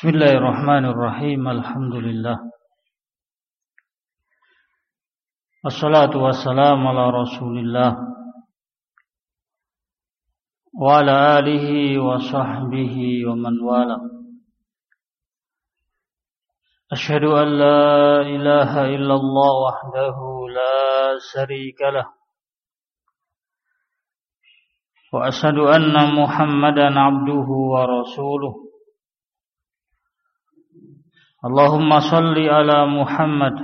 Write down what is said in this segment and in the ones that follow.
Bismillahirrahmanirrahim. Alhamdulillah. Wassalatu wassalamu ala Rasulillah wa ala alihi wa sahbihi wa man wala. Asyhadu an la ilaha illallah wahdahu la syarika lah. Wa asyhadu anna Muhammadan abduhu wa rasuluh. Allahumma salli ala Muhammad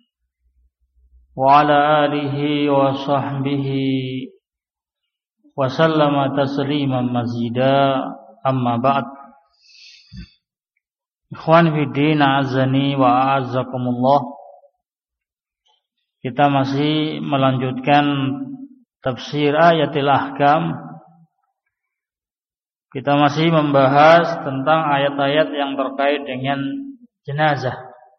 wa ala alihi wa sahbihi wa sallama tasliman mazida, amma ba'd. Ikhwan fiddin, a'azzani wa a'azzakumullah. Kita masih melanjutkan tafsir ayatil ahkam. Kita masih membahas tentang ayat-ayat yang terkait dengan jenazah.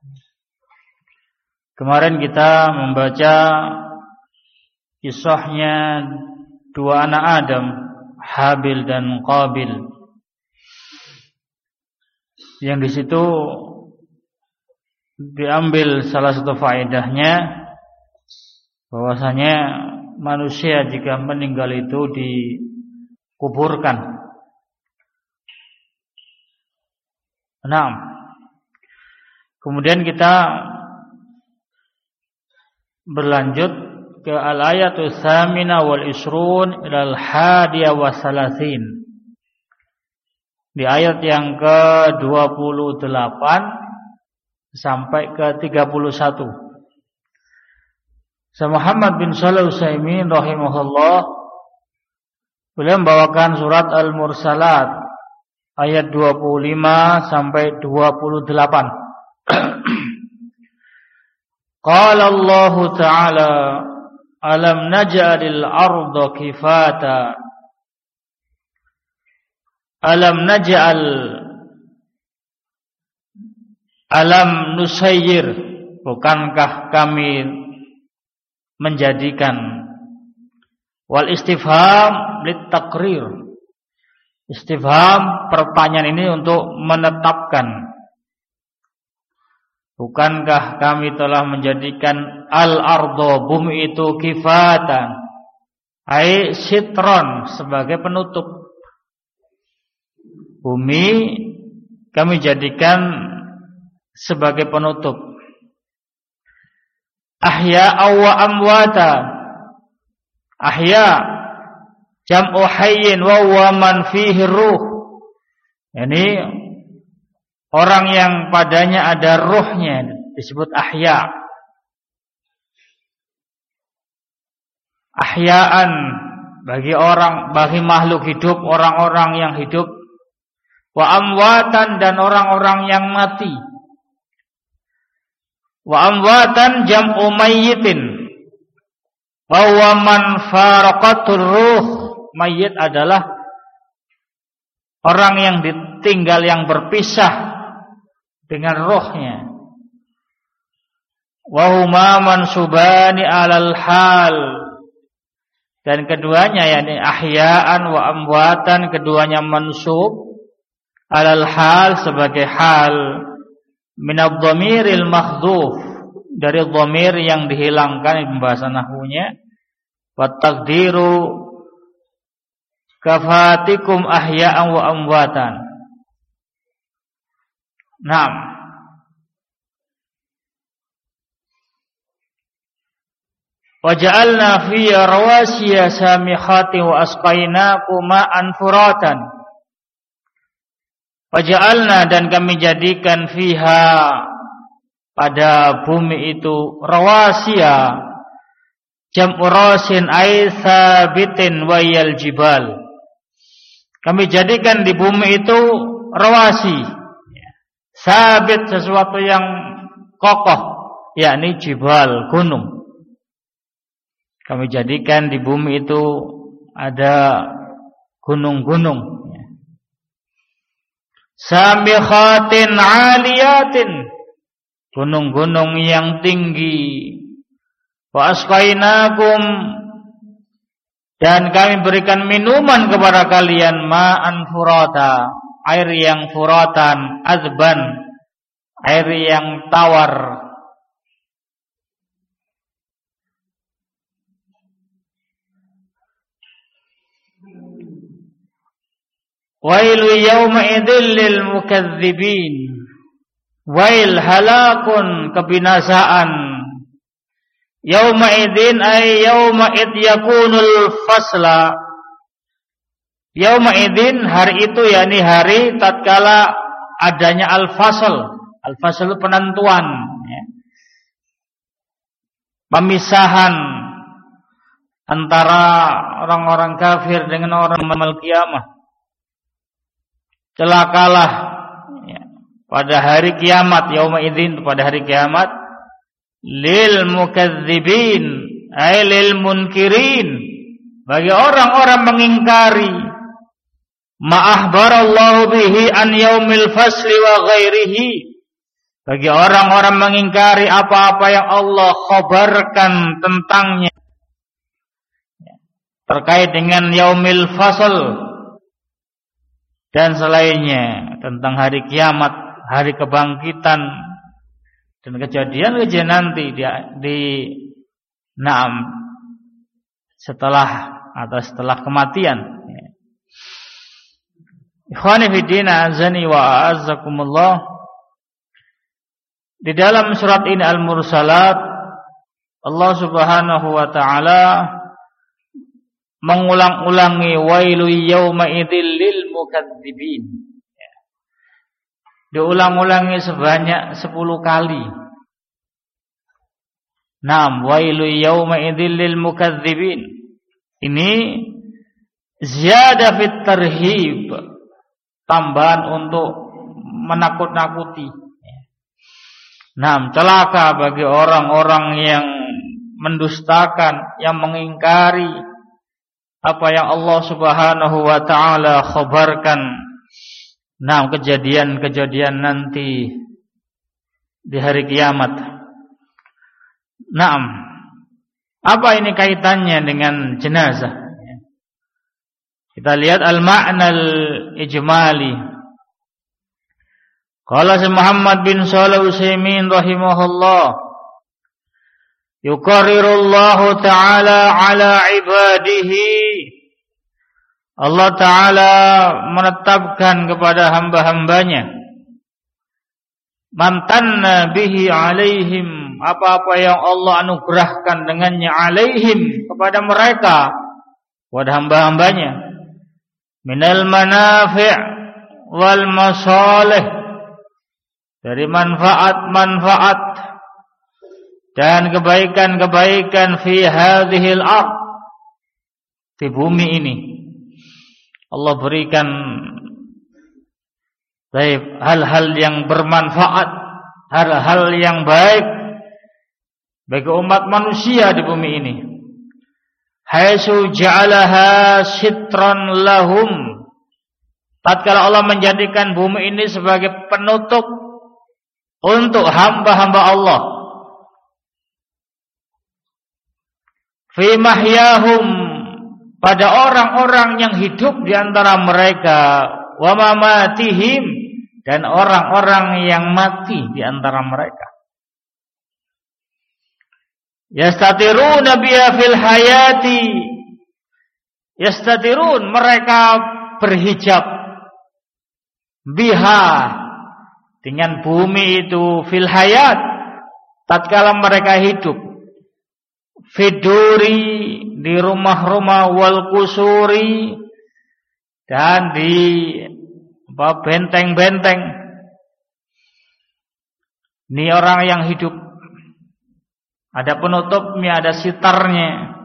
Kemarin kita membaca kisahnya dua anak Adam, Habil dan Qabil. Yang di situ diambil salah satu faedahnya bahwasanya manusia jika meninggal itu dikuburkan. Kemudian kita berlanjut ke al-ayatul tsamina wal isrun ilal hadiya wa salasin. Di ayat yang ke-28 sampai ke-31. Muhammad bin Shalih Al-Utsaimin rahimahullah beliau membawakan surat Al-Mursalat ayat 25 sampai 28. Qala Allah Ta'ala alam naj'alil arda kifata alam nusayyir, bukankah kami menjadikan, wal istifham littaqrir, istifham pertanyaan ini untuk menetapkan, bukankah kami telah menjadikan al-ardo, bumi itu, kifatan, ai sitron, sebagai penutup. Bumi kami jadikan sebagai penutup. Ahya wa amwata. Ahya jam'u hayyin wa huwa man fihi ruh. Yani orang yang padanya ada ruhnya disebut ahya. Ahyaan bagi makhluk hidup, orang-orang yang hidup. Wa amwatan, dan orang-orang yang mati. Wa amwatan jam'u mayyitin. Wa huwa man faraqatur ruh. Mayyit adalah orang yang ditinggal, yang berpisah dengan rohnya. Wa huma mansubani 'alal hal. Dan keduanya, yakni ahya'an wa amwatan, keduanya mansub 'alal hal, sebagai hal, minadh dhamiril mahdhuf, dari dhamir yang dihilangkan, pembahasan nahwunya. Wa taqdiru kafatikum ahya'an wa amwatan. Wa ja'alna fiya rawasiya samikhatin wa asqainakum ma'an furatan. Waja'alna, dan kami jadikan fiha, pada bumi itu, rawasiya jam'u rasin ay sabitin wa yal jibal. Kami jadikan di bumi itu rawasi, sabit, sesuatu yang kokoh, yakni jibal, gunung. Kami jadikan di bumi itu ada gunung-gunung. Samikhatin 'aliyatin, gunung-gunung yang tinggi. Wa asqainakum, dan kami berikan minuman kepada kalian, ma'an furata, air yang furatan, azban, air yang tawar. Wailu yawma idzil lil mukadzibin. Wail, halakun, kebinasaan. Yawma idzin ay yawma id yakunul fasla. Yawma idzin, hari itu yakni hari tatkala adanya al-fasl. Al-fasl itu penentuan, ya. Pemisahan antara orang-orang kafir dengan orang yaumil qiyamah. Celakalah, ya, pada hari kiamat, yauma idzin, pada hari kiamat, lil mukadzibin ay lil munkirin, bagi orang-orang mengingkari ma akhbarallahu bihi an yaumil fasli wa ghairihi, bagi orang-orang mengingkari apa-apa yang Allah khabarkan tentangnya terkait dengan yaumil fasl dan selainnya, tentang hari kiamat, hari kebangkitan dan kejadian-kejadian nanti setelah atau setelah kematian. Ikhwani fi din, azani wa a'azzakumullah. Di dalam surat ini Al-Mursalat, Allah Subhanahu wa taala mengulang-ulangi wailu yauma idzil lil mukadzibin. Diulang-ulangi sebanyak 10 kali. Naam, wailu yauma idzil lil mukadzibin. Ini ziyadah fit tarhib, tambahan untuk menakut-nakuti. Naam, celaka bagi orang-orang yang mendustakan, yang mengingkari apa yang Allah Subhanahu wa taala khabarkan. Nah, kejadian-kejadian nanti di hari kiamat. Naam. Apa ini kaitannya dengan jenazah? Kita lihat al-ma'na al-ijmali. Qala Muhammad bin Shalih Al-Utsaimin rahimahullah, yuqarrirullahu ta'ala ala ibadihi, Allah Ta'ala menetapkan kepada hamba-hambanya, mantanna bihi alaihim, apa-apa yang Allah anugerahkan dengannya, alaihim, kepada mereka, kepada hamba-hambanya, minal manafi' wal masalih, dari manfaat-manfaat dan kebaikan-kebaikan fi hadhil ardh, di bumi ini. Allah berikan hal-hal yang bermanfaat, hal-hal yang baik bagi umat manusia di bumi ini. Haitsu ja'alaha sitran lahum, tatkala Allah menjadikan bumi ini sebagai penutup untuk hamba-hamba Allah. Fi mahyahum, pada orang-orang yang hidup di antara mereka, wa mamatihim, dan orang-orang yang mati di antara mereka. Yastatiruna biha fil hayati, yastatirun, mereka berhijab, biha, dengan bumi itu, fil hayat, tatkala mereka hidup, fiduri, di rumah-rumah, wal kusuri, dan di benteng-benteng. Ini orang yang hidup, ada penutupnya, ada sitarnya.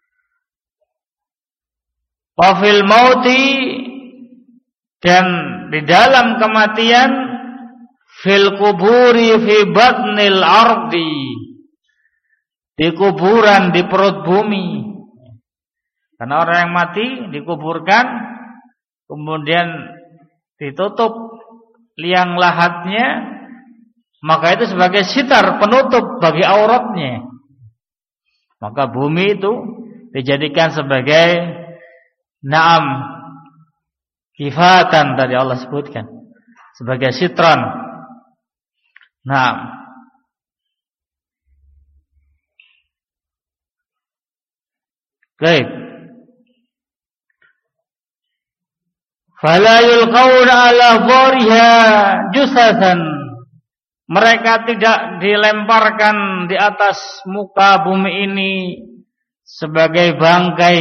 Wafil mauti, dan di dalam kematian, fil kuburi fi batnil ardi, di kuburan, di perut bumi. Karena orang yang mati dikuburkan, kemudian ditutup liang lahatnya, maka itu sebagai sitar, penutup bagi auratnya. Maka bumi itu dijadikan sebagai kifatan tadi Allah sebutkan sebagai sitran. Nah, baik. Fala yulqauna ala dhariha jusathan. Mereka tidak dilemparkan di atas muka bumi ini sebagai bangkai.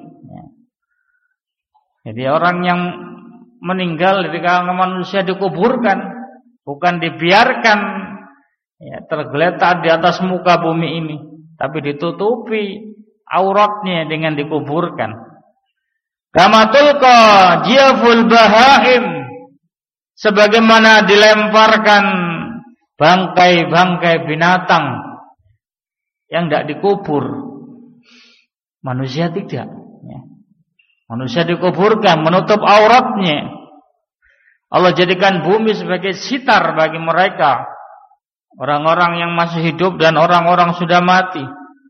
Jadi orang yang meninggal di kalangan manusia dikuburkan, bukan dibiarkan tergeletak di atas muka bumi ini, tapi ditutupi auratnya dengan dikuburkan. Kama tulqa jiyaful bahaim, sebagaimana dilemparkan bangkai-bangkai binatang yang tidak dikubur. Manusia tidak. Manusia dikuburkan, menutup auratnya. Allah jadikan bumi sebagai sitar bagi mereka, orang-orang yang masih hidup dan orang-orang sudah mati.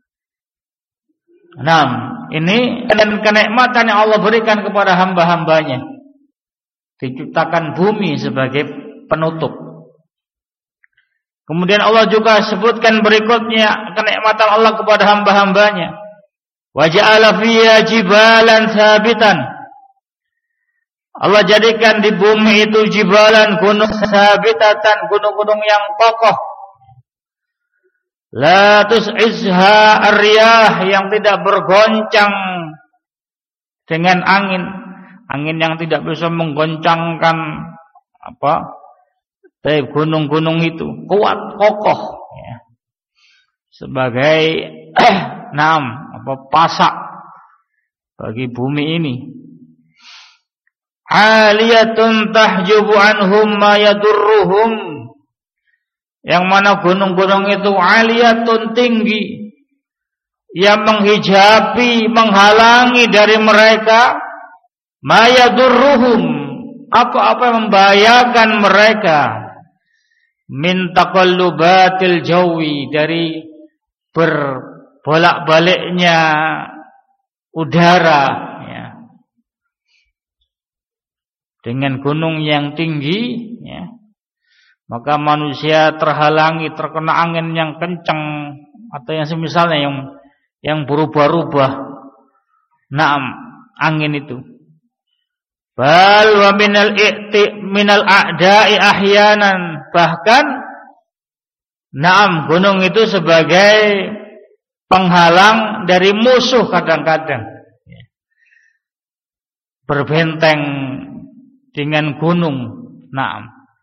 Nah, ini dan kenikmatan yang Allah berikan kepada hamba-hambanya. Diciptakan bumi sebagai penutup. Kemudian Allah juga sebutkan berikutnya kenikmatan Allah kepada hamba-hambanya. Wa ja'ala fiha jibalan sabitan. Allah jadikan di bumi itu jibalan, gunung sabitatan, gunung-gunung yang kokoh. La tus'izha ar-riyah, yang tidak bergoncang dengan angin. Angin yang tidak bisa menggoncangkan gunung-gunung itu, kuat, kokoh ya. Sebagai pasak bagi bumi ini. Aliyatun tahjubu anhum ma yadurruhum, yang mana gunung-gunung itu aliyatun, tinggi, yang menghijabi, menghalangi dari mereka ma yadurruhum, apa-apa yang membahayakan mereka, min taqallubatil jawi, dari berbolak-baliknya udara ya. Dengan gunung yang tinggi ya, maka manusia terhalangi, terkena angin yang kencang atau yang semisalnya yang berubah-ubah. Naam, angin itu. Bal wa minal a'da'i ahyanan, bahkan naam, gunung itu sebagai penghalang dari musuh kadang-kadang. Berbenteng dengan gunung. Naam.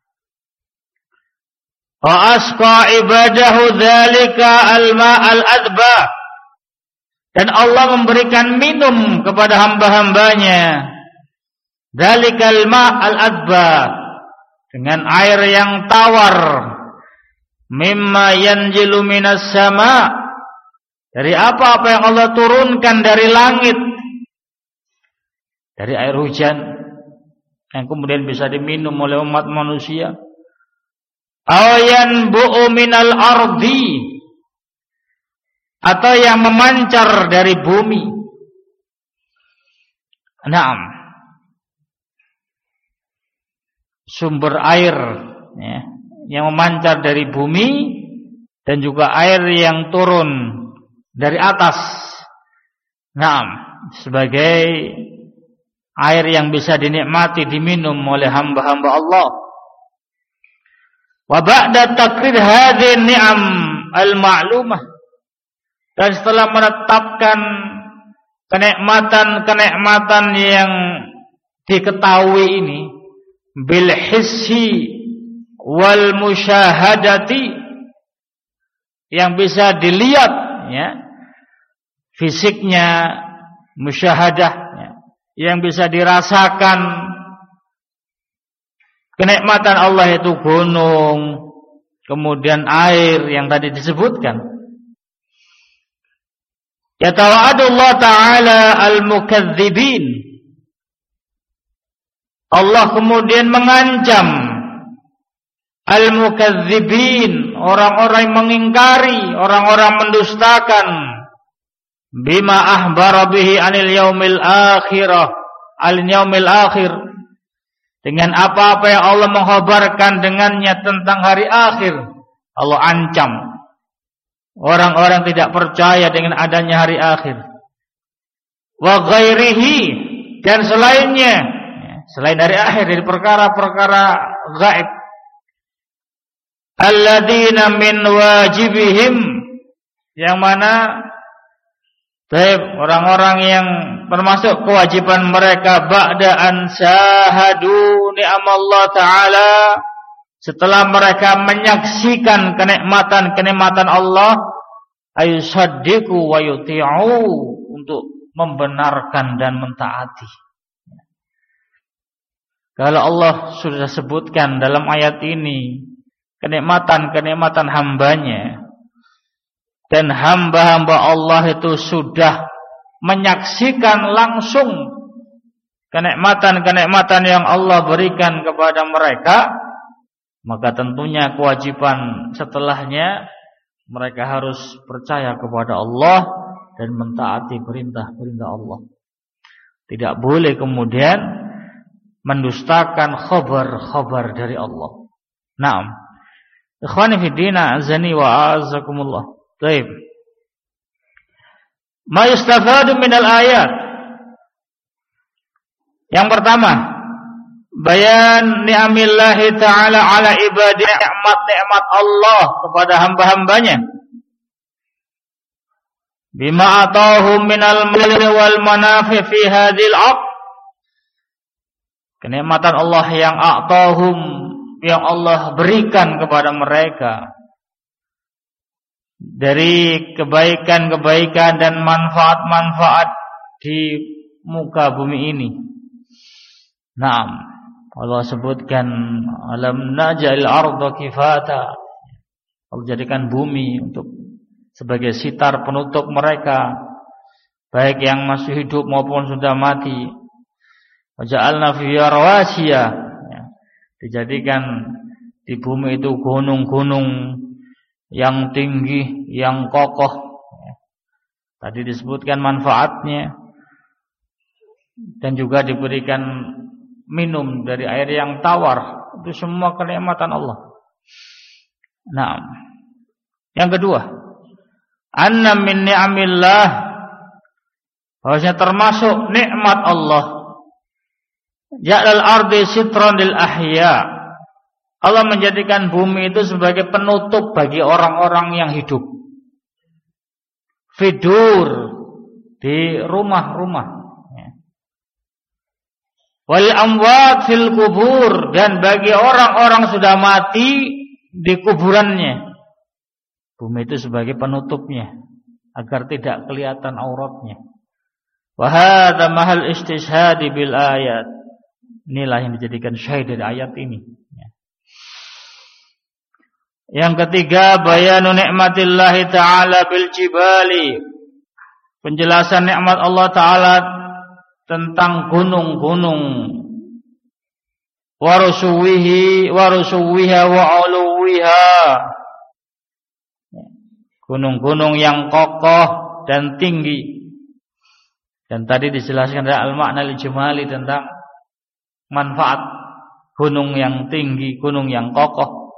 Wa asqa ibadahu dzalika al-ma'al adba, dan Allah memberikan minum kepada hamba-hambanya dzalikal ma'al adba, dengan air yang tawar, mimma yanjilu minas sama, dari apa-apa yang Allah turunkan dari langit, dari air hujan yang kemudian bisa diminum oleh umat manusia. Ayan bu'u minal ardi, atau yang memancar dari bumi. Naam, sumber air ya, yang memancar dari bumi, dan juga air yang turun dari atas. Naam, sebagai air yang bisa dinikmati, diminum oleh hamba-hamba Allah. Wa ba'da takrir hadhihi ni'am al-ma'lumah, dan setelah menetapkan kenikmatan-kenikmatan yang diketahui ini, bil hissi wal musyahadati, yang bisa dilihat ya, fisiknya, musyahadah ya, yang bisa dirasakan. Kenikmatan Allah itu gunung, kemudian air yang tadi disebutkan. Yatawa'adullah ta'ala al-mukadzibin, Allah kemudian mengancam al-mukadzibin, orang-orang yang mengingkari, orang-orang mendustakan, bima ahbara bihi anil yaumil akhirah, al yaumil akhir, dengan apa-apa yang Allah mengkhabarkan dengannya tentang hari akhir. Allah ancam orang-orang tidak percaya dengan adanya hari akhir. Wa ghairihi, dan selainnya, selain hari akhir, dari perkara-perkara gaib. Alladzina min wajibihim, yang mana orang-orang yang termasuk kewajiban mereka ba'da an syahadu ni'amallah ta'ala, setelah mereka menyaksikan kenikmatan Allah, ayusaddiqu wa yuti'u, untuk membenarkan dan mentaati. Kalau Allah sudah sebutkan dalam ayat ini kenikmatan-kenikmatan hambanya, dan hamba-hamba Allah itu sudah menyaksikan langsung kenikmatan-kenikmatan yang Allah berikan kepada mereka, maka tentunya kewajiban setelahnya mereka harus percaya kepada Allah dan mentaati perintah-perintah Allah. Tidak boleh kemudian mendustakan khabar-khabar dari Allah. Naam. Ikhwani fi din, azani wa azakumullah. Baik. Ma yustafadu minal ayat. Yang pertama, bayan ni'amillahi ta'ala ala ibadi, nikmat-nikmat Allah kepada hamba-hambanya. Bima atahum minal mulki wal manafi fi hadhil aqd. Kenikmatan Allah yang atahum, yang Allah berikan kepada mereka dari kebaikan-kebaikan dan manfaat-manfaat di muka bumi ini. Naam, Allah sebutkan alam naj'al arda kifata. Allah jadikan bumi untuk sebagai sitar penutup mereka, baik yang masih hidup maupun sudah mati. Wa ja'alna fiha rawasiya, dijadikan di bumi itu gunung-gunung yang tinggi, yang kokoh. Tadi disebutkan manfaatnya, dan juga diberikan minum dari air yang tawar. Itu semua kenikmatan Allah. Nah, yang kedua, anna min ni'amillah, bahwasanya termasuk nikmat Allah, ja'al ardi sitran lil ahya. Allah menjadikan bumi itu sebagai penutup bagi orang-orang yang hidup. Fidur, di rumah-rumah. Wal amwat fil kubur, dan bagi orang-orang sudah mati di kuburannya. Bumi itu sebagai penutupnya agar tidak kelihatan auratnya. Wa hadza mahal istishhadi bil ayat. Inilah yang dijadikan syahid dari ayat ini. Yang ketiga, bayanu nikmatillahi ta'ala bil jibali. Penjelasan nikmat Allah Ta'ala tentang gunung-gunung. Warusuwiha wa uluwiha. Gunung-gunung yang kokoh dan tinggi. Dan tadi dijelaskan dari al-makna al-jumali tentang manfaat gunung yang tinggi, gunung yang kokoh.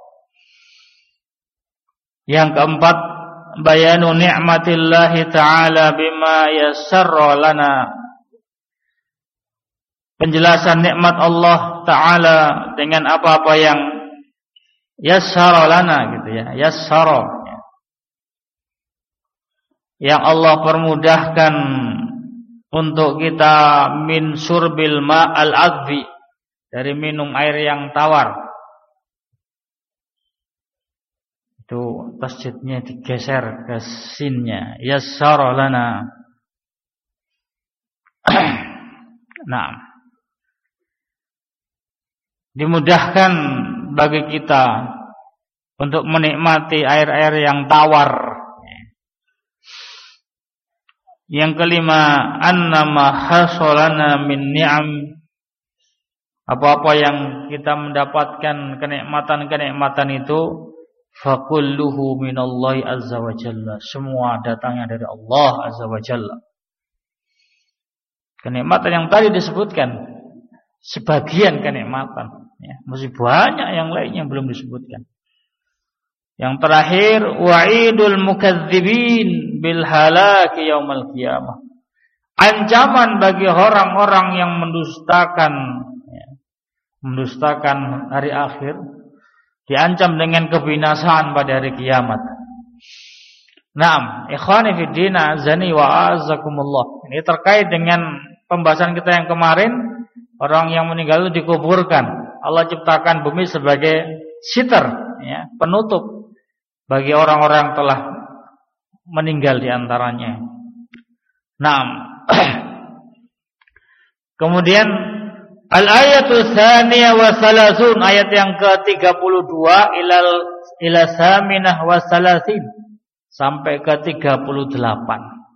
Yang keempat, bayanu ni'matillahi ta'ala bima yassarra lana. Penjelasan nikmat Allah Ta'ala dengan apa-apa yang yassara lana, gitu ya, yassara, yang Allah permudahkan untuk kita, min surbil ma'al adbi, dari minum air yang tawar. Itu tasjidnya digeser ke sinnya, yassara lana. Nah, dimudahkan bagi kita untuk menikmati air-air yang tawar. Yang kelima, annama hasolana min ni'am, apa-apa yang kita mendapatkan kenikmatan-kenikmatan itu, fakulluhu minallahi azza wa jalla, semua datangnya dari Allah azza wa jalla. Kenikmatan yang tadi disebutkan, sebagian kenikmatan, ya. Masih banyak yang lainnya yang belum disebutkan. Yang terakhir, wa'idul mukadzibin bil halaki yaumil qiyamah. Ancaman bagi orang-orang yang mendustakan hari akhir, diancam dengan kebinasaan pada hari kiamat. Naam, ikhwani fid din, azani wa azakumullah. Ini terkait dengan pembahasan kita yang kemarin, orang yang meninggal itu dikuburkan. Allah ciptakan bumi sebagai sitter, ya, penutup bagi orang-orang yang telah meninggal di antaranya. Naam. Kemudian al-ayatu tsaniyah wa salasun, ayat yang ke-32 ila saminah wa salasin, sampai ke-38.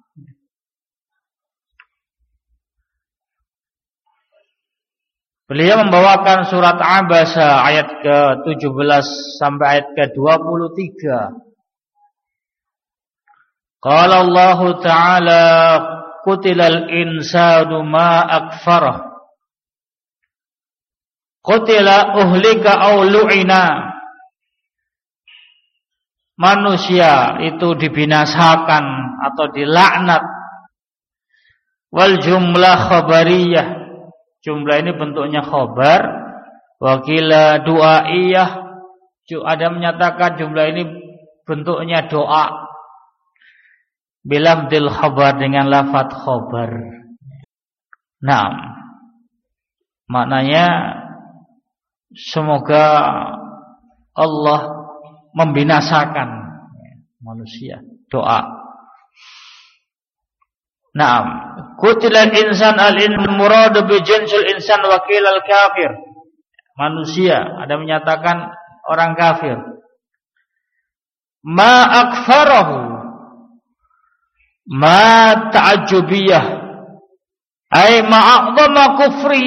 Beliau membawakan surat Abasa ayat ke-17 sampai ayat ke-23. Qala Allah Ta'ala qutilal insanu ma akfarah. Qutila uhlika aw lu'ina. Manusia itu dibinasakan atau dilaknat. Wal jumlah khabariyah, jumlah ini bentuknya khabar. Wakila du'aiyah, ada menyatakan jumlah ini bentuknya doa. Bilafdil khabar, dengan lafaz khabar. Nah, maknanya semoga Allah membinasakan manusia, doa. Naam, qutilal insan al-murad bi jinsil insan wa qilal kafir. Manusia, ada menyatakan orang kafir. Ma akfarahu, ma ta'ajjubiyah, ay ma a'zama kufri.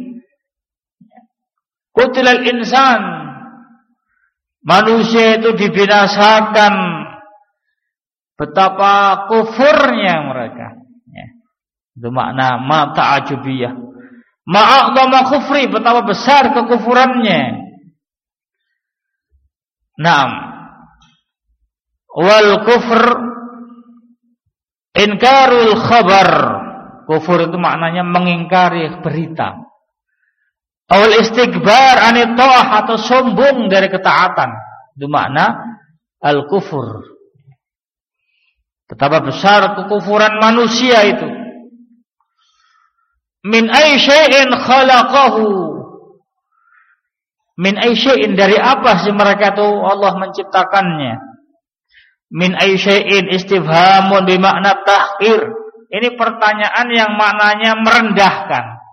Qutilal insan, manusia itu dibinasakan, betapa kufurnya mereka, ya. Itu makna ma ta'ajubiyah. Ma'a'dama kufri, betapa besar kekufurannya. Naam. Wal kufr inkarul khabar. Kufur itu maknanya mengingkari berita. Awal istikbar anit ta'ah, atau sombong dari ketaatan. Itu makna al-kufur. Betapa besar kekufuran manusia itu. Min ay syai'in khalaqahu. Min ay syai'in, dari apa sih mereka itu Allah menciptakannya. Min ay syai'in istifhamun bimakna tahqir. Ini pertanyaan yang maknanya merendahkan.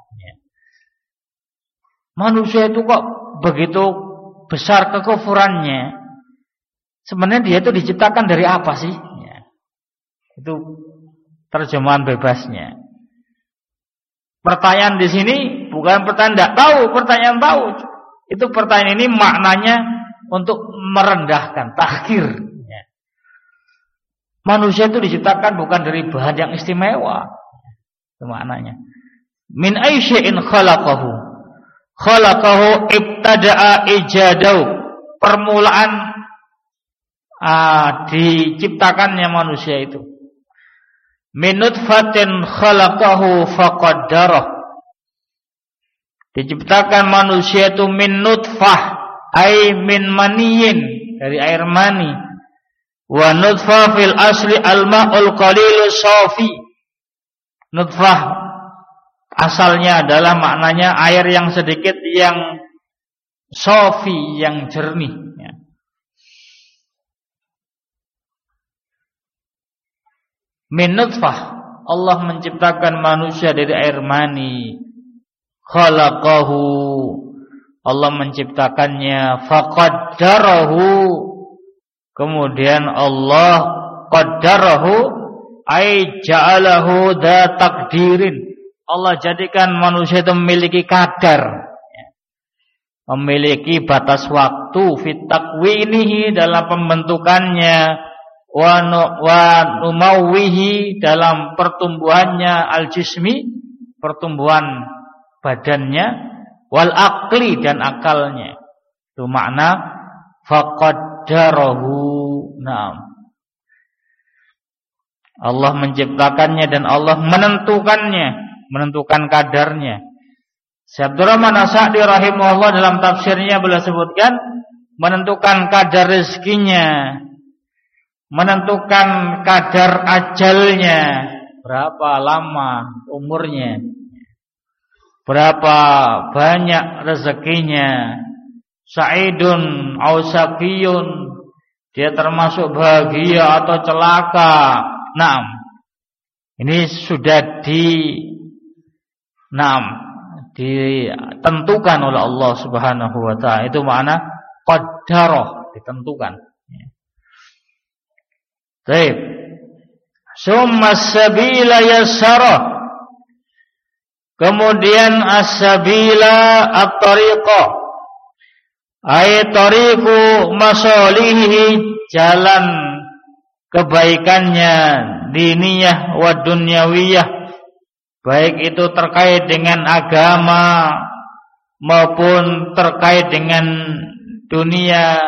Manusia itu kok begitu besar kekufurannya? Sebenarnya dia itu diciptakan dari apa sih? Ya. Itu terjemahan bebasnya. Pertanyaan di sini bukan pertanyaan tidak tahu, pertanyaan tahu. Itu pertanyaan ini maknanya untuk merendahkan, tahqir. Ya. Manusia itu diciptakan bukan dari bahan yang istimewa. Itu maknanya. Min ayyi syai'in khalaqahu. Khalaqahu ibtada'a ijadahu. Permulaan diciptakannya manusia itu. Min nutfatin khalaqahu faqaddarah. Diciptakan manusia itu min nutfah, ay min maniyin, dari air mani. Wa nutfah fil asli al-ma'ul qalilu safi. Nutfah asalnya adalah maknanya air yang sedikit, yang sofi, yang jernih, ya. Min nutfah, Allah menciptakan manusia dari air mani. Khalaqahu, Allah menciptakannya. Faqaddarahu, kemudian Allah qaddarahu, ay ja'alahu dha taqdirin. Allah jadikan manusia itu memiliki kadar, memiliki batas waktu, fit takwinihi, dalam pembentukannya, wa numawwihi, dalam pertumbuhannya, al jismi, pertumbuhan badannya, wal aqli dan akalnya. Itu makna faqaddarahu. Naam. Allah menciptakannya dan Allah menentukan kadarnya. Syekh Abdurrahman As-Sa'di rahimahullah dalam tafsirnya beliau sebutkan menentukan kadar rezekinya, menentukan kadar ajalnya, berapa lama umurnya, berapa banyak rezekinya, sa'idun au saqiyun, dia termasuk bahagia atau celaka. Naam. Ini sudah ditentukan oleh Allah Subhanahu wa taala. Itu makna qaddarah, ditentukan. Baik. Summa as-sabila yassara. Kemudian as-sabila at-tariqa. Ay tariqu masalihi, jalan kebaikannya diniyah wa dunyawiyah, baik itu terkait dengan agama maupun terkait dengan dunia.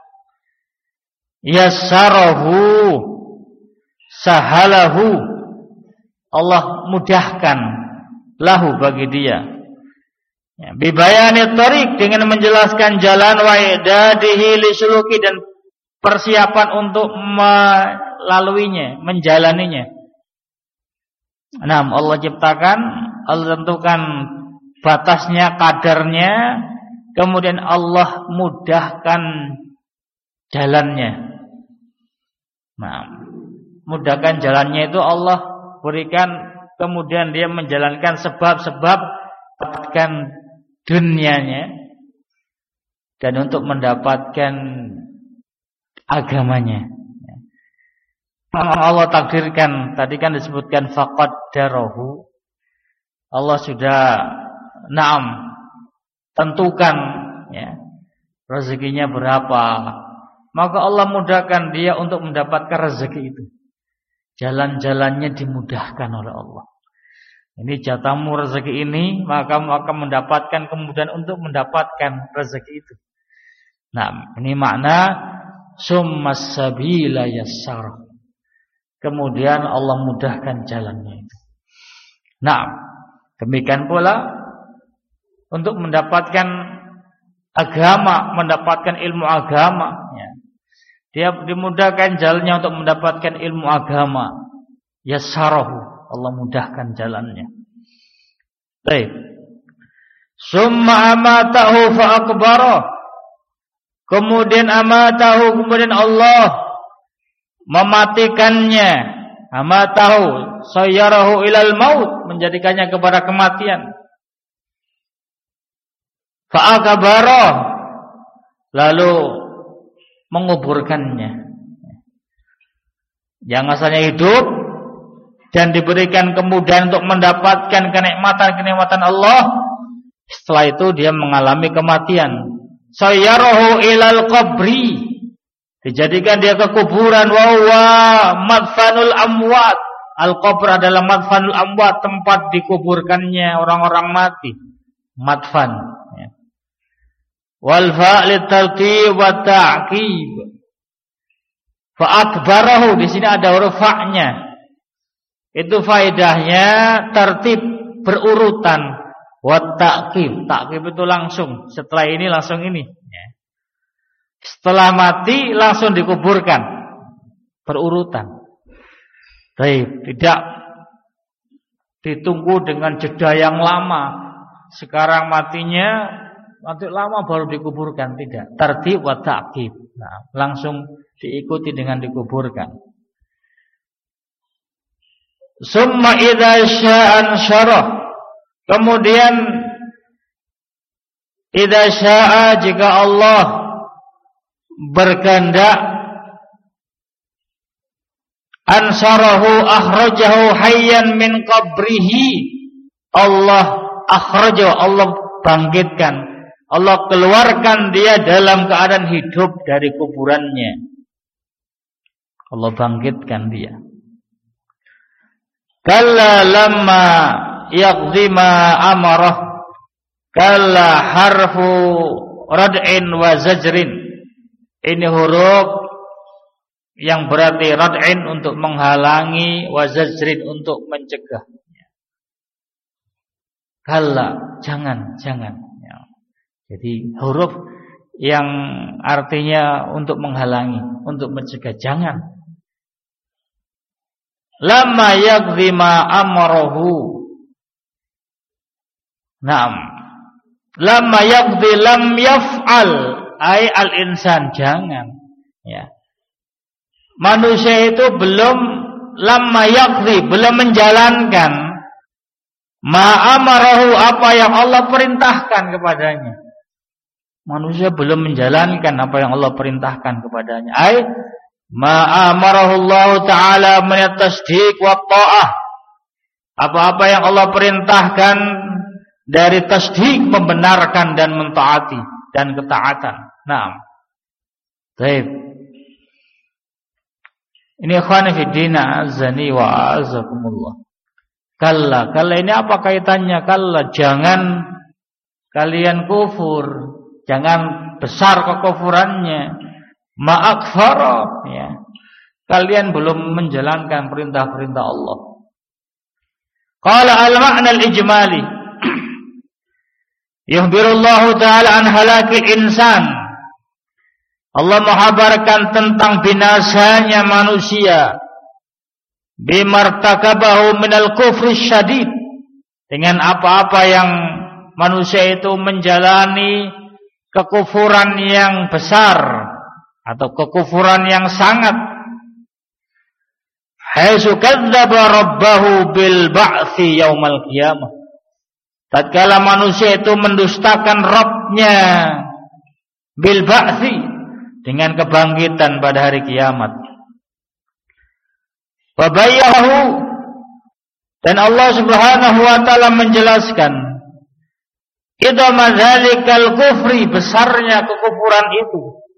Yassarahu, sahalahu, Allah mudahkan lahu bagi dia. Bibayani tariq, dengan menjelaskan jalan, wa idadihi lisuluki, dan persiapan untuk melaluinya, menjalaninya. Nah, Allah ciptakan, Allah tentukan batasnya, kadarnya, kemudian Allah mudahkan jalannya. Nah, mudahkan jalannya itu Allah berikan, kemudian dia menjalankan sebab-sebab mendapatkan dunianya dan untuk mendapatkan agamanya. Allah takdirkan, tadi kan disebutkan faqaddarahu, Allah sudah tentukan ya, rezekinya berapa, maka Allah mudahkan dia untuk mendapatkan rezeki itu. Jalan-jalannya dimudahkan oleh Allah. Ini jatahmu rezeki ini, maka kamu akan mendapatkan kemudahan untuk mendapatkan rezeki itu. Nah, ini makna summas sabila yassar. Kemudian Allah mudahkan jalannya itu. Nah, demikian pula untuk mendapatkan agama, mendapatkan ilmu agama, ya. Dia dimudahkan jalannya untuk mendapatkan ilmu agama. Yassarahu, Allah mudahkan jalannya. Baik. Summa amatahu fa akbara. Kemudian amatahu, kemudian Allah mematikannya. Amatahu, sayyarahu ilal maut, menjadikannya kepada kematian. Fa akbara, lalu menguburkannya. Yang asalnya hidup dan diberikan kemudahan untuk mendapatkan kenikmatan-kenikmatan Allah, setelah itu dia mengalami kematian. Sayyarahu ilal qabri, dijadikan dia ke kuburan. Wa huwa madfanul amwat, al-qabr adalah madfanul amwat, tempat dikuburkannya orang-orang mati. Madfan ya. Wal fa'lit tartib wa ta'qib. Fa akbarahu, di sini ada huruf fa-nya. Itu faedahnya tertib, berurutan. Wa ta'qib, ta'qib itu langsung, setelah ini langsung ini ya. Setelah mati langsung dikuburkan, berurutan. Tidak ditunggu dengan jeda yang lama. Sekarang matinya nanti lama baru dikuburkan, tidak. Tertib wa ta'qib. Nah, langsung diikuti dengan dikuburkan. Summa idza sya'an syarah. Kemudian idza sya'a, jika Allah berkehendak, ansarahu akhrajahu hayyan min qabrihi. Allah akhrajahu, Allah bangkitkan, Allah keluarkan dia dalam keadaan hidup dari kuburannya. Allah bangkitkan dia. Kalla lamma yaqdima amarah. Kalla harfu rad'in wa zajrin. Ini huruf yang berarti rad'in untuk menghalangi, wa zajrin untuk mencegah. Kalla, jangan. Jadi huruf yang artinya untuk menghalangi, untuk mencegah, jangan. Lamma yaqdi ma amarahu. Naam. Lamma yaqdi lam yaf'al ay al-insan, jangan ya. Manusia itu belum lamma yaqdi, belum menjalankan ma amarahu, apa yang Allah perintahkan kepadanya. Manusia belum menjalankan apa yang Allah perintahkan kepadanya. Ay ma amarahu Allah taala min at-tasdiq wa ta'ah. Apa-apa yang Allah perintahkan dari tasdik, membenarkan dan mentaati, dan ketaatan. Naam. Baik. Ini ikhwan fi din, azani wa azakumullah. Kalla ini apa kaitannya? Kalla, jangan kalian kufur, jangan besar kekufurannya. Ma'akfara, ya. Kalian belum menjalankan perintah-perintah Allah. Qala al-ma'na al-ijmali. Yukhbirullahu ta'ala an halakil insan. Allah menghabarkan tentang binasanya manusia bimartakabahu minal kufri syadid, dengan apa-apa yang manusia itu menjalani kekufuran yang besar atau kekufuran yang sangat. Haitsu kadzdzaba rabbahu bil ba'tsi yaumal qiyamah. Tatkala manusia itu mendustakan Rabb-nya bil ba'tsi, dengan kebangkitan pada hari kiamat. Wa bayyahu, dan Allah Subhanahu wa taala menjelaskan idama dzalikal kufri, besarnya kekufuran itu.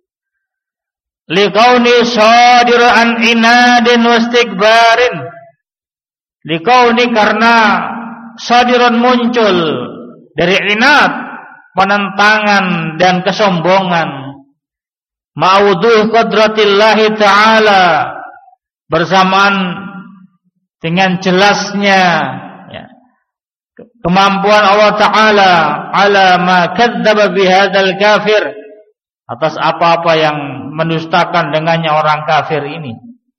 Liqauni shadiran inadin wastikbarin. Liqauni, karena sadiran muncul dari inat, penentangan dan kesombongan, ma'udhuh qadratillahi ta'ala, bersamaan dengan jelasnya ya, kemampuan Allah Ta'ala ala ma kadzdzaba bihadzal kafir, atas apa-apa yang mendustakan dengannya orang kafir ini.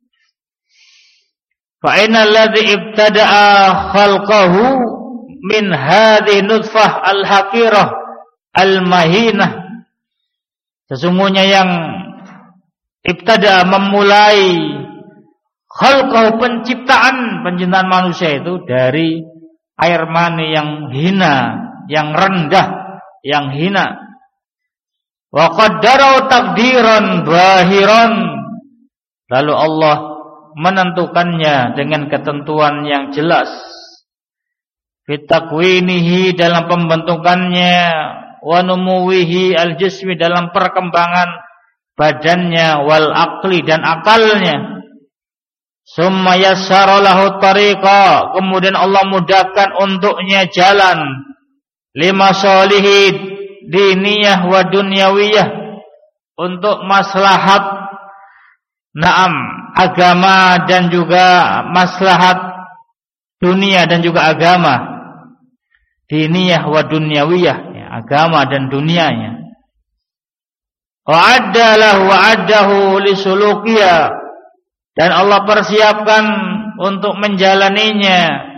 Fa innal ladzi ibtada'a khalqahu min hadhihi nutfah al-haqirah al-mahinah. Sesungguhnya yang ibtada, memulai khalqahu, penciptaan manusia itu dari air mani yang hina, yang rendah, yang hina. Wa qaddarau taqdiran bahiran, lalu Allah menentukannya dengan ketentuan yang jelas. Fit takwinihi, dalam pembentukannya, wa numuwihi al-jismi, dalam perkembangan badannya, wal aqli, dan akalnya. Summa yassara lahu tariqa, kemudian Allah mudahkan untuknya jalan, lima sholihi diniyah wa dunyawiyah, untuk maslahat agama dan juga maslahat dunia dan juga agama. Diniyah wa dunyawiyah, ya, agama dan dunianya. Wa'addahu lisuluqiyah, dan Allah persiapkan untuk menjalaninya.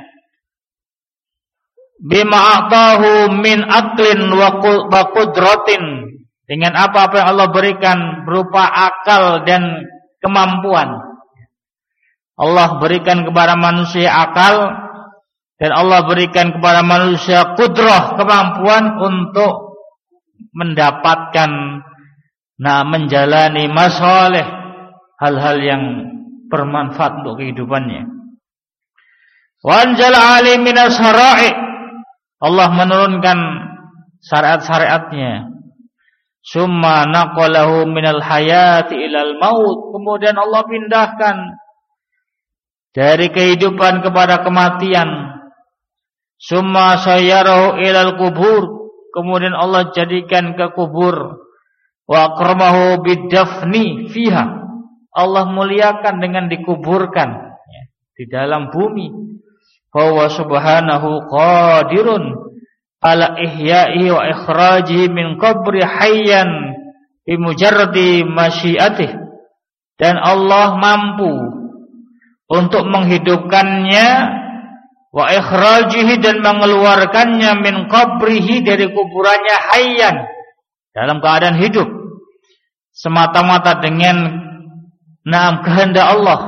Bima a'tahu min aqlin wa qudratin, dengan apa-apa yang Allah berikan berupa akal dan kemampuan. Allah berikan kepada manusia akal, dan Allah berikan kepada manusia qudrah, kemampuan untuk mendapatkan menjalani masalih, hal-hal yang bermanfaat untuk kehidupannya. Wa anzala alayhi minas syara'i, Allah menurunkan syariat-syariatnya. Summa naqalahu minal hayati ilal maut, kemudian Allah pindahkan dari kehidupan kepada kematian. Summa sayyarahu ilal kubur, kemudian Allah jadikan ke kubur. Wa akramahu bidafni fiha, Allah muliakan dengan dikuburkan di dalam bumi. Fa huwa subhanahu qadirun ala ihya'i wa ikhrajihi min qabri hayyan bi mujarradi masyiatih, dan Allah mampu untuk menghidupkannya, wa ikhrajihi, dan mengeluarkannya, min qabrihi, dari kuburannya, hayyan, dalam keadaan hidup, semata-mata dengan kehendak Allah.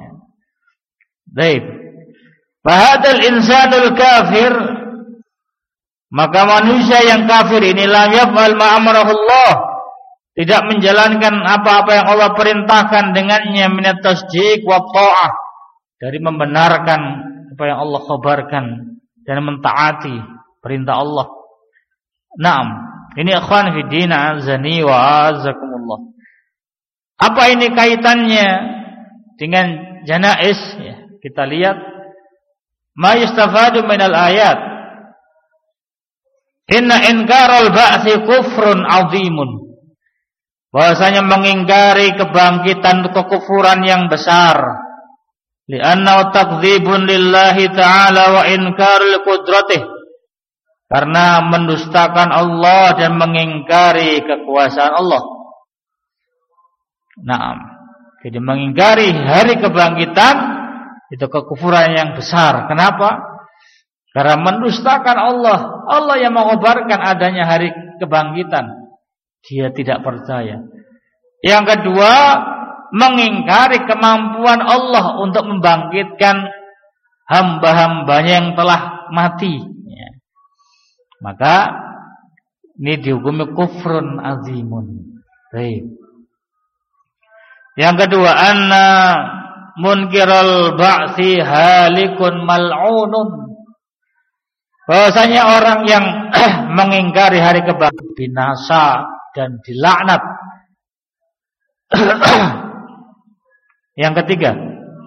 Baik. Fahadal insanul kafir, maka manusia yang kafir ini lam yaf'al ma amarahullah, tidak menjalankan apa-apa yang Allah perintahkan dengannya, minat tasdiq wa ta'ah, dari membenarkan apa yang Allah khabarkan dan mentaati perintah Allah. Naam, ini ikhwan fi din, azani wa azakumullah. Apa ini kaitannya dengan janais? Ya, kita lihat ma yustafadu minal ayat. Inna inkaral ba'tsi kufrun 'azimun. Bahwasanya mengingkari kebangkitan itu kekufuran yang besar. Li'annahu takdzibun lillahi ta'ala wa inkarul qudratih. Karena mendustakan Allah dan mengingkari kekuasaan Allah. Naam. Jadi mengingkari hari kebangkitan itu kekufuran yang besar. Kenapa? Karena mendustakan Allah. Allah yang mengabarkan adanya hari kebangkitan, dia tidak percaya. Yang kedua, mengingkari kemampuan Allah untuk membangkitkan hamba-hambanya yang telah mati. Maka ini dihukumi kufrun azimun. Baik. Yang kedua, anna munkiral ba'tsi halikun mal'unun. Bahwasanya orang yang mengingkari hari kebangkitan binasa dan dilaknat. Yang ketiga,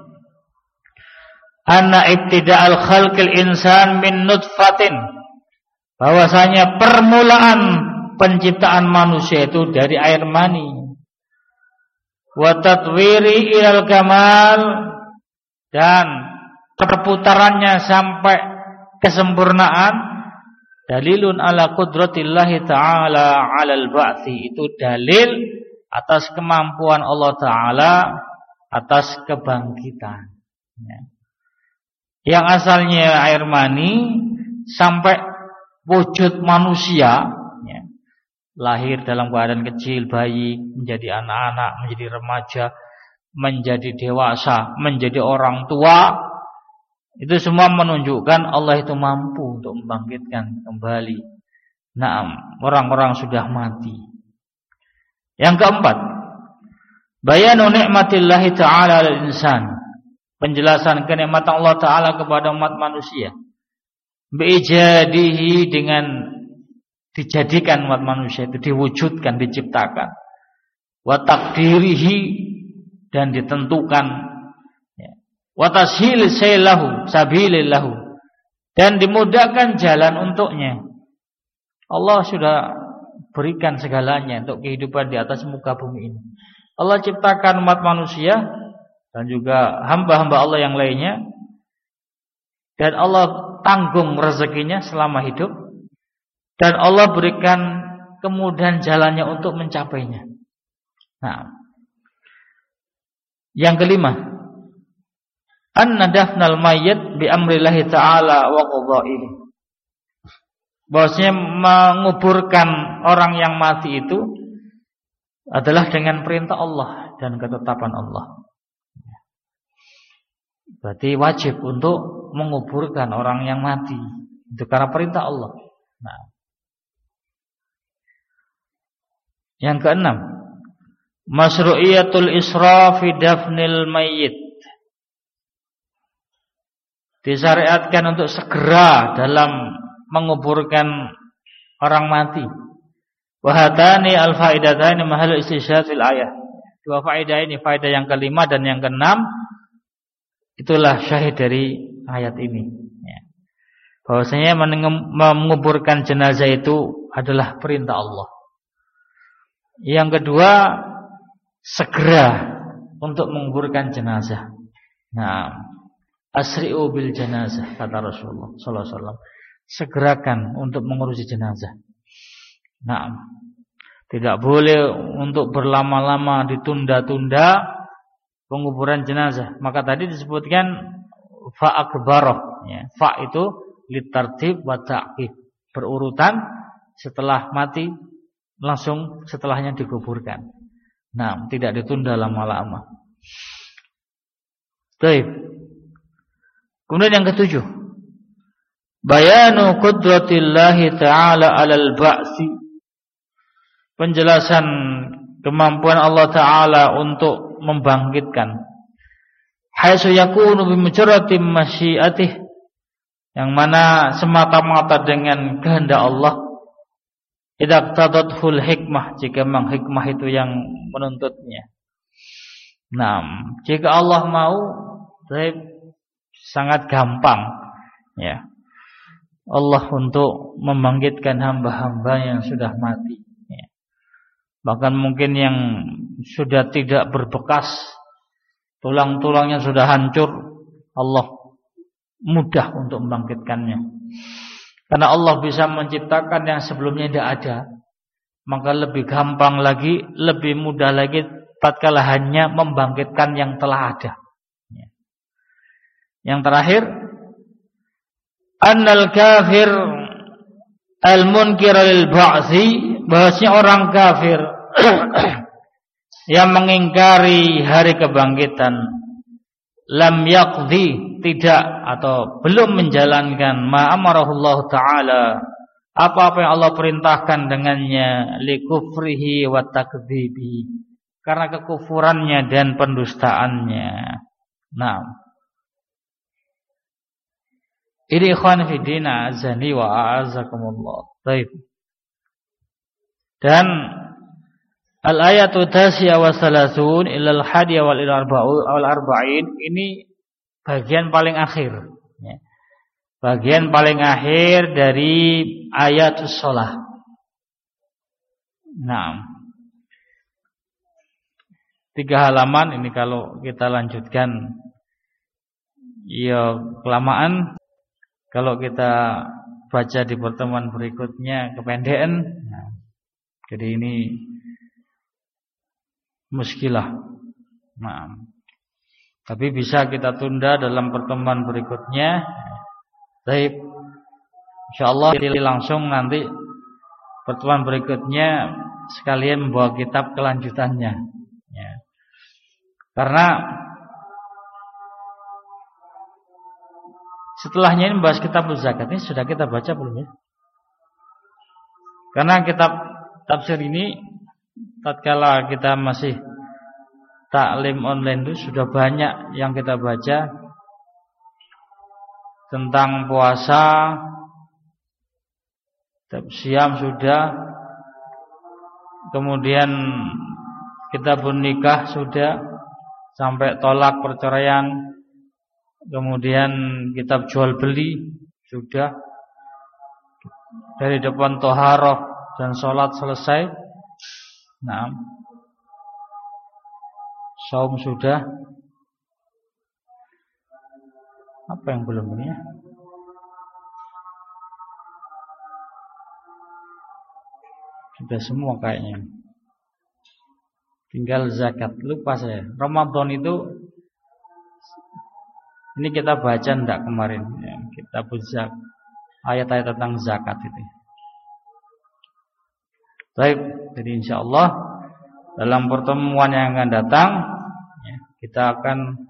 anna ibtida'al khalqil insan min nutfatin. Bahwasanya permulaan penciptaan manusia itu dari air mani. Wa tatwiri ilal kamal, dan perputarannya sampai kesempurnaan, dalilun ala qudratillahi ta'ala 'alal ba'tsi, itu dalil atas kemampuan Allah Ta'ala atas kebangkitan. Yang asalnya air mani sampai wujud manusia, lahir dalam keadaan kecil, bayi, menjadi anak-anak, menjadi remaja, menjadi dewasa, menjadi orang tua. Itu semua menunjukkan Allah itu mampu untuk membangkitkan kembali orang-orang sudah mati. Yang keempat, bayanu nikmatillahi ta'ala al-insan, penjelasan kenikmatan Allah Ta'ala kepada umat manusia. Biijadihi, dengan dijadikan umat manusia itu, diwujudkan, diciptakan. Wa takdirihi, dan ditentukan. Wa tashil saylahu sabilillahu, dan dimudahkan jalan untuknya. Allah sudah berikan segalanya untuk kehidupan di atas muka bumi ini. Allah ciptakan umat manusia dan juga hamba-hamba Allah yang lainnya, dan Allah tanggung rezekinya selama hidup, dan Allah berikan kemudahan jalannya untuk mencapainya. Nah, yang kelima, anna dafnal mayyit bi amrillahi ta'ala wa qada'ihi. Bahwasanya menguburkan orang yang mati itu adalah dengan perintah Allah dan ketetapan Allah. Berarti wajib untuk menguburkan orang yang mati, itu karena perintah Allah. Nah, yang keenam, masyru'iyatul isra fi dafnil mayyit. Disyariatkan untuk segera dalam menguburkan orang mati. Wa hatani al-faidataini mahal istishhad fil ayat. Dua faedah ini, faedah yang kelima dan yang keenam, itulah syahid dari ayat ini. Bahwasanya menguburkan jenazah itu adalah perintah Allah. Yang kedua, segera untuk menguburkan jenazah. Nah, asri'u bil janazah, kata Rasulullah sallallahu alaihi wasallam. Segerakan untuk mengurusi jenazah. Nah, tidak boleh untuk berlama-lama ditunda-tunda penguburan jenazah. Maka tadi disebutkan fa akbarah, ya. Fa itu litartib wa ta'qib, berurutan, setelah mati langsung setelahnya dikuburkan. Nah, tidak ditunda lama-lama. Baik. Kemudian yang ketujuh, bayanu qudratillahi ta'ala 'alal ba'si, penjelasan kemampuan Allah Ta'ala untuk membangkitkan. Haitsu yakunu bimujarradim masyiatih, yang mana semata-mata dengan kehendak Allah. Idza qtadathul hikmah, jika memang hikmah itu yang menuntutnya. Nah, jika Allah mau, sangat gampang, ya, Allah untuk membangkitkan hamba-hamba yang sudah mati, ya. Bahkan mungkin yang sudah tidak berbekas, tulang-tulangnya sudah hancur, Allah mudah untuk membangkitkannya. Karena Allah bisa menciptakan yang sebelumnya tidak ada, maka lebih gampang lagi, lebih mudah lagi tatkala hanya membangkitkan yang telah ada. Yang terakhir, annal kafir al-munkir lil ba'tsi, bahwasanya orang kafir yang mengingkari hari kebangkitan, lam yaqdi, tidak atau belum menjalankan ma amarahullah ta'ala, apa-apa yang Allah perintahkan dengannya, li kufrihi wa takdzibi, karena kekufurannya dan pendustaannya. Nah, ini ikhwan fillah azani wa a'azakumullah. Baik. Dan al-ayatu tasya wa salasun ilal hadiya wal arba'in, ini bagian paling akhir, ya. Bagian paling akhir dari ayat shalah. Nah, 3 halaman ini kalau kita lanjutkan ya kelamaan. Kalau kita baca di pertemuan berikutnya kependekan. Nah, jadi ini muskilah. Nah, tapi bisa kita tunda dalam pertemuan berikutnya. Baik, insyaallah langsung nanti pertemuan berikutnya sekalian membawa kitab kelanjutannya, ya. Karena setelahnya ini membahas kitab zakat, ini sudah kita baca belum ya? Karena kitab tafsir ini tatkala kita masih taklim online itu sudah banyak yang kita baca tentang puasa, siam sudah, kemudian kitab nikah sudah, sampai tolak perceraian, kemudian kitab jual beli sudah, dari depan toharoh dan sholat selesai. Nah, saum sudah. Apa yang belum ini ya? Sudah semua kayaknya. Tinggal zakat. Lupa saya. Ramadan itu ini kita baca enggak kemarin ya, kitab zakat. Ayat-ayat tentang zakat itu. Baik, jadi insyaallah dalam pertemuan yang akan datang ya, kita akan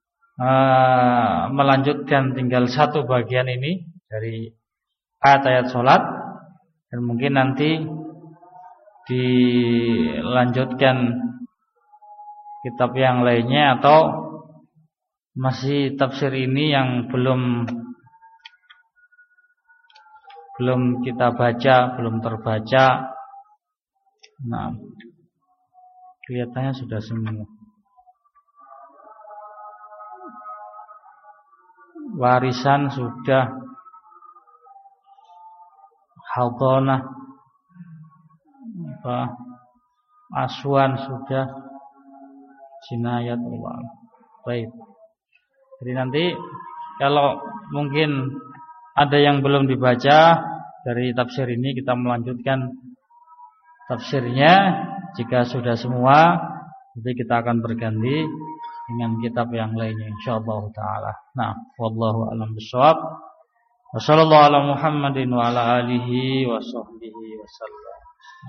melanjutkan tinggal satu bagian ini dari ayat-ayat sholat, dan mungkin nanti dilanjutkan kitab yang lainnya, atau masih tafsir ini yang belum kita baca, belum terbaca. Nah, kelihatannya sudah semua. Warisan sudah, hadonah Aswan sudah, jinayat Allah. Baik. Jadi nanti kalau mungkin ada yang belum dibaca dari tafsir ini, kita melanjutkan tafsirnya. Jika sudah semua, nanti kita akan berganti dengan kitab yang lainnya insyaallah taala. Nah, wallahu a'lam bishawab. Wassallallahu ala Muhammadin wa ala alihi wa sahbihi wasallam.